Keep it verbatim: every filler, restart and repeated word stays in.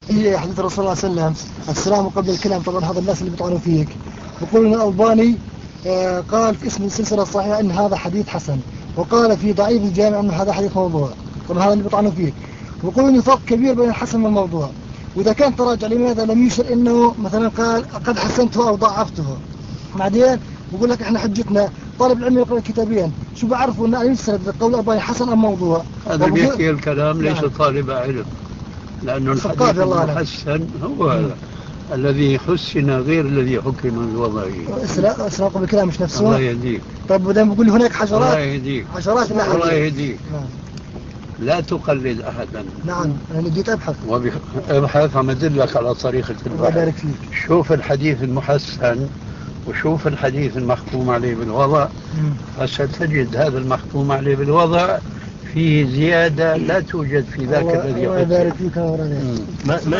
في حديث الرسول صلى الله عليه وسلم السلام قبل الكلام. طبعا هذا الناس اللي بيطعنوا فيك يقول ان الألباني آه قال في اسم السلسلة الصحيحة ان هذا حديث حسن، وقال في ضعيف الجامع ان هذا حديث موضوع. طبعا هذا اللي بيطعنوا فيك، ويقول ان فرق كبير بين الحسن والموضوع. واذا كان تراجع لماذا لم يشر انه مثلا قال قد حسنته او ضعفته. بعدين بيقول لك احنا حجتنا طالب العلم يقرأ كتابين شو بعرفوا ان يسرد قول الألباني حسن ام موضوع. هذا بيحكي الكلام ليس يعني طالب علم، لأنه الحديث المحسن هو هذا الذي حسن غير الذي حكم بوضعه. إسلام قبل الكلام مش نفسه. الله يهديك. طب ودام بقول هناك حشرات. الله يهديك. حشرات لا الله يهديك. نعم. لا تقلد أحدا. نعم أنا بديت أبحث. وبخ... ابحث عم أدلك على طريقة البحث. الله يبارك فيك. شوف الحديث المحسن وشوف الحديث المحكوم عليه بالوضع، فستجد هذا المحكوم عليه بالوضع فيه زيادة لا توجد في ذاك الذي الله يبارك فيك.